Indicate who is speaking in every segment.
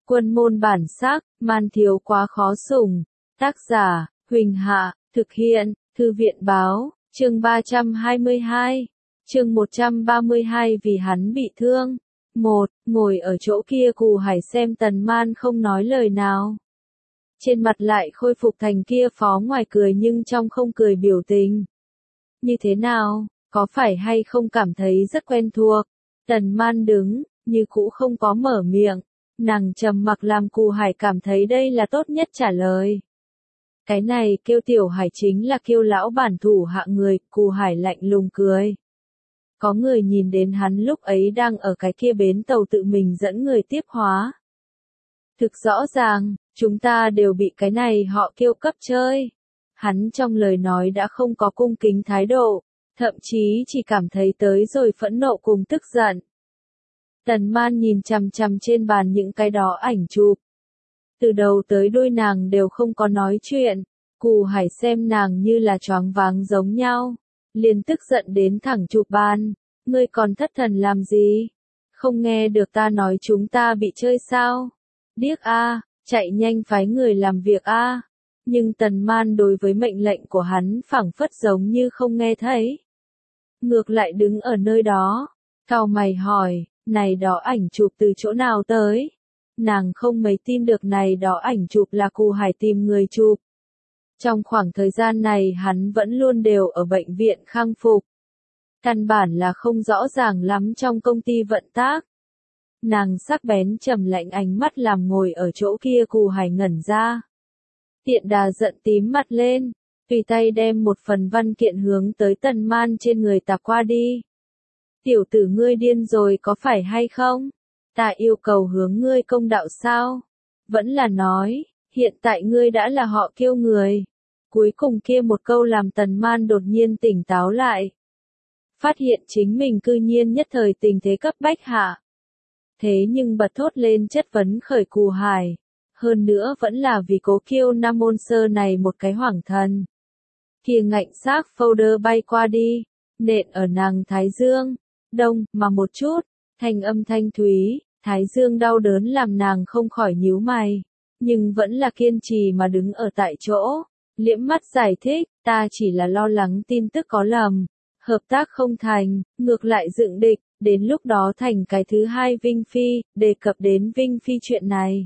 Speaker 1: Quân môn bản sắc, man thiếu quá khó sủng. Tác giả, Huỳnh Hạ, thực hiện, Thư viện báo, chương 322, chương 132 vì hắn bị thương. Ngồi ở chỗ kia Cù Hải xem Tần Man không nói lời nào. Trên mặt lại khôi phục thành kia phó ngoài cười nhưng trong không cười biểu tình. Như thế nào, có phải hay không cảm thấy rất quen thuộc? Tần Man đứng, như cũ không có mở miệng. Nàng trầm mặc làm Cù Hải cảm thấy đây là tốt nhất trả lời. Cái này kêu Tiểu Hải chính là kêu lão bản thủ hạ người, Cù Hải lạnh lùng cười. Có người nhìn đến hắn lúc ấy đang ở cái kia bến tàu tự mình dẫn người tiếp hóa. Thực rõ ràng, chúng ta đều bị cái này họ kêu cấp chơi. Hắn trong lời nói đã không có cung kính thái độ, thậm chí chỉ cảm thấy tới rồi phẫn nộ cùng tức giận. Tần Man nhìn chằm chằm trên bàn những cái đó ảnh chụp. Từ đầu tới đuôi nàng đều không có nói chuyện, Cù Hải xem nàng như là choáng váng giống nhau, liền tức giận đến thẳng chụp bàn, ngươi còn thất thần làm gì? Không nghe được ta nói chúng ta bị chơi sao? Điếc a, chạy nhanh phái người làm việc a. Nhưng Tần Man đối với mệnh lệnh của hắn phảng phất giống như không nghe thấy. Ngược lại đứng ở nơi đó, cau mày hỏi, này đó ảnh chụp từ chỗ nào tới? Nàng không mấy tin được này đó ảnh chụp là Cù Hải tìm người chụp. Trong khoảng thời gian này hắn vẫn luôn đều ở bệnh viện khang phục. Căn bản là không rõ ràng lắm trong công ty vận tác. Nàng sắc bén trầm lạnh ánh mắt làm ngồi ở chỗ kia Cù Hải ngẩn ra. Tiện đà giận tím mặt lên, tùy tay đem một phần văn kiện hướng tới Tần Man trên người tạp qua đi. Tiểu tử ngươi điên rồi có phải hay không? Ta yêu cầu hướng ngươi công đạo sao? Vẫn là nói, hiện tại ngươi đã là họ kêu người. Cuối cùng kia một câu làm Tần Man đột nhiên tỉnh táo lại. Phát hiện chính mình cư nhiên nhất thời tình thế cấp bách hạ. Thế nhưng bật thốt lên chất vấn khởi Cù Hải. Hơn nữa vẫn là vì cố kiêu Nam Môn Sơ này một cái hoảng thần. Kia ngạnh xác folder bay qua đi, nện ở nàng thái dương. Đông, mà một chút, thanh âm thanh thúy, thái dương đau đớn làm nàng không khỏi nhíu mày. Nhưng vẫn là kiên trì mà đứng ở tại chỗ. Liễm mắt giải thích, ta chỉ là lo lắng tin tức có lầm. Hợp tác không thành, ngược lại dựng địch, đến lúc đó thành cái thứ hai Vinh Phi, đề cập đến Vinh Phi chuyện này.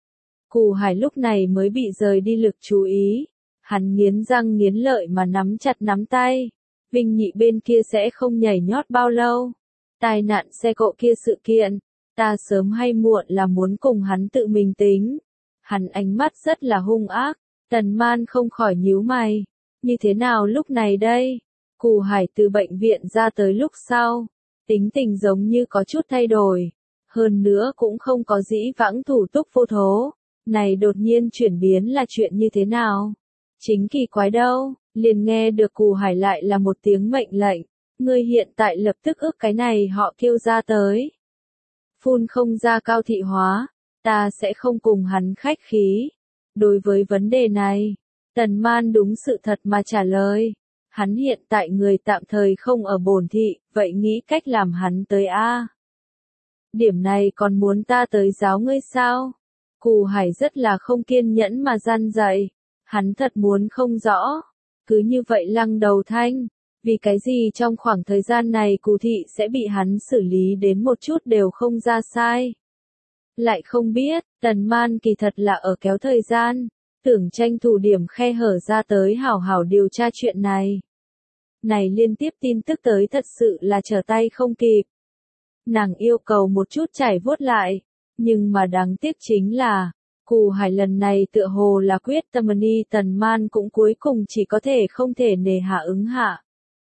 Speaker 1: Cù Hải lúc này mới bị rời đi lực chú ý. Hắn nghiến răng nghiến lợi mà nắm chặt nắm tay. Vinh Nhị bên kia sẽ không nhảy nhót bao lâu. Tai nạn xe cộ kia sự kiện, ta sớm hay muộn là muốn cùng hắn tự mình tính. Hắn ánh mắt rất là hung ác, Tần Man không khỏi nhíu mày. Như thế nào lúc này đây? Cù Hải từ bệnh viện ra tới lúc sau, tính tình giống như có chút thay đổi. Hơn nữa cũng không có dĩ vãng thủ túc vô thố. Này đột nhiên chuyển biến là chuyện như thế nào? Chính kỳ quái đâu, liền nghe được Cù Hải lại là một tiếng mệnh lệnh. Ngươi hiện tại lập tức ước cái này họ kêu ra tới. Phun không ra Cao Thị Hóa, ta sẽ không cùng hắn khách khí. Đối với vấn đề này, Tần Man đúng sự thật mà trả lời. Hắn hiện tại người tạm thời không ở Bổn Thị, vậy nghĩ cách làm hắn tới a. Điểm này còn muốn ta tới giáo ngươi sao? Cù Hải rất là không kiên nhẫn mà gian dạy. Hắn thật muốn không rõ. Cứ như vậy lăng đầu thanh. Vì cái gì trong khoảng thời gian này Cù Thị sẽ bị hắn xử lý đến một chút đều không ra sai. Lại không biết, Tần Man kỳ thật là ở kéo thời gian. Tưởng tranh thủ điểm khe hở ra tới hảo hảo điều tra chuyện này. Này liên tiếp tin tức tới thật sự là trở tay không kịp. Nàng yêu cầu một chút trải vuốt lại. Nhưng mà đáng tiếc chính là, Cù Hải lần này tựa hồ là quyết tâm ni Tần Man cũng cuối cùng chỉ có thể không thể nề hạ ứng hạ.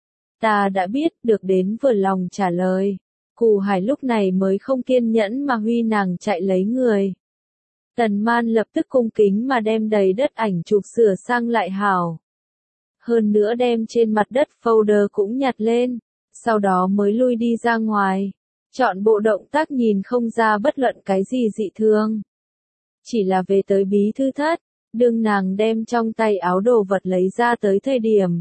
Speaker 1: Ta đã biết được đến vừa lòng trả lời. Cù Hải lúc này mới không kiên nhẫn mà huy nàng chạy lấy người. Tần Man lập tức cung kính mà đem đầy đất ảnh chụp sửa sang lại hảo. Hơn nữa đem trên mặt đất folder cũng nhặt lên, sau đó mới lui đi ra ngoài. Chọn bộ động tác nhìn không ra bất luận cái gì dị thường. Chỉ là về tới bí thư thất, đương nàng đem trong tay áo đồ vật lấy ra tới thời điểm.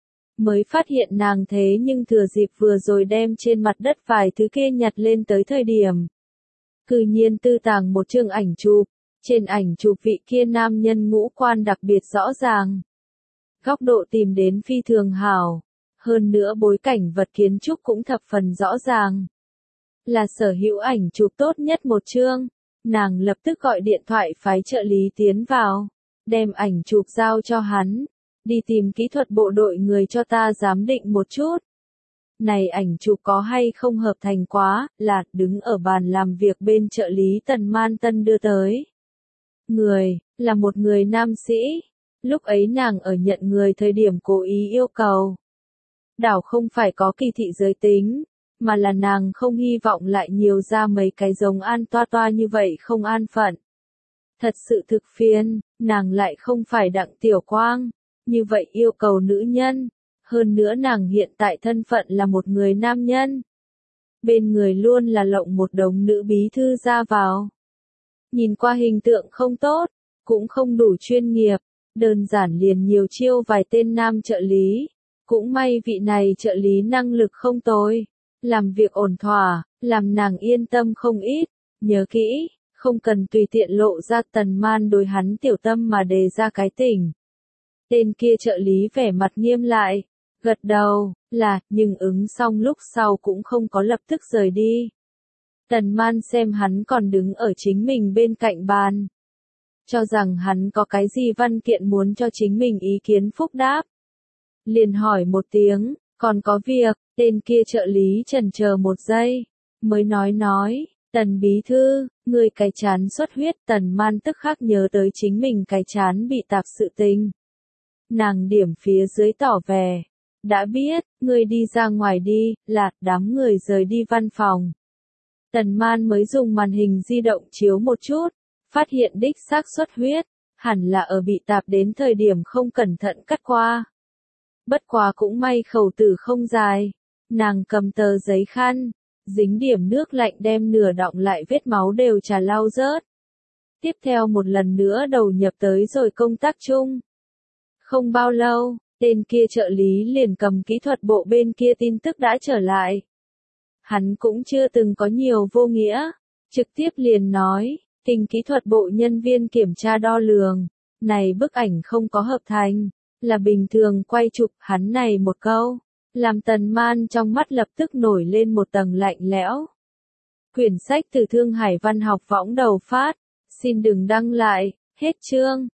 Speaker 1: Mới phát hiện nàng thế nhưng thừa dịp vừa rồi đem trên mặt đất vài thứ kia nhặt lên tới thời điểm. cư nhiên tư tàng một chương ảnh chụp. Trên ảnh chụp vị kia nam nhân ngũ quan đặc biệt rõ ràng. Góc độ tìm đến phi thường hảo. Hơn nữa bối cảnh vật kiến trúc cũng thập phần rõ ràng. Là sở hữu ảnh chụp tốt nhất một chương. Nàng lập tức gọi điện thoại phái trợ lý tiến vào. Đem ảnh chụp giao cho hắn. Đi tìm kỹ thuật bộ đội người cho ta giám định một chút. Này ảnh chụp có hay không hợp thành quá, là đứng ở bàn làm việc bên trợ lý Tần Man Tân đưa tới. Người, là một người nam sĩ. Lúc ấy nàng ở nhận người thời điểm cố ý yêu cầu. Đảo không phải có kỳ thị giới tính, mà là nàng không hy vọng lại nhiều ra mấy cái giống An Toa Toa như vậy không an phận. Thật sự thực phiền, nàng lại không phải Đặng Tiểu Quang, như vậy yêu cầu nữ nhân. Hơn nữa nàng hiện tại thân phận là một người nam nhân. Bên người luôn là lộng một đống nữ bí thư ra vào. Nhìn qua hình tượng không tốt, cũng không đủ chuyên nghiệp, đơn giản liền nhiều chiêu vài tên nam trợ lý. Cũng may vị này trợ lý năng lực không tồi, làm việc ổn thỏa, làm nàng yên tâm không ít. Nhớ kỹ, không cần tùy tiện lộ ra Tần Man đối hắn tiểu tâm mà đề ra cái tỉnh. Tên kia trợ lý vẻ mặt nghiêm lại, gật đầu, là, nhưng ứng xong lúc sau cũng không có lập tức rời đi. Tần Man xem hắn còn đứng ở chính mình bên cạnh bàn. Cho rằng hắn có cái gì văn kiện muốn cho chính mình ý kiến phúc đáp. Liền hỏi một tiếng, còn có việc, tên kia trợ lý chần chờ một giây, mới nói, Tần bí thư, người cái chán xuất huyết. Tần Man tức khắc nhớ tới chính mình cái chán bị tạp sự tình. Nàng điểm phía dưới tỏ vẻ, đã biết, người đi ra ngoài đi, là, đám người rời đi văn phòng. Tần Man mới dùng màn hình di động chiếu một chút, phát hiện đích xác xuất huyết, hẳn là ở bị tạp đến thời điểm không cẩn thận cắt qua. Bất quá cũng may khẩu tử không dài, nàng cầm tờ giấy khăn, dính điểm nước lạnh đem nửa đọng lại vết máu đều trà lau rớt. Tiếp theo một lần nữa đầu nhập tới rồi công tác chung. Không bao lâu, tên kia trợ lý liền cầm kỹ thuật bộ bên kia tin tức đã trở lại. Hắn cũng chưa từng có nhiều vô nghĩa, trực tiếp liền nói, kinh kỹ thuật bộ nhân viên kiểm tra đo lường, này bức ảnh không có hợp thành, là bình thường quay chụp. Hắn này một câu, làm Tần Man trong mắt lập tức nổi lên một tầng lạnh lẽo. Quyển sách từ Thương Hải Văn học võng đầu phát, xin đừng đăng lại, hết chương.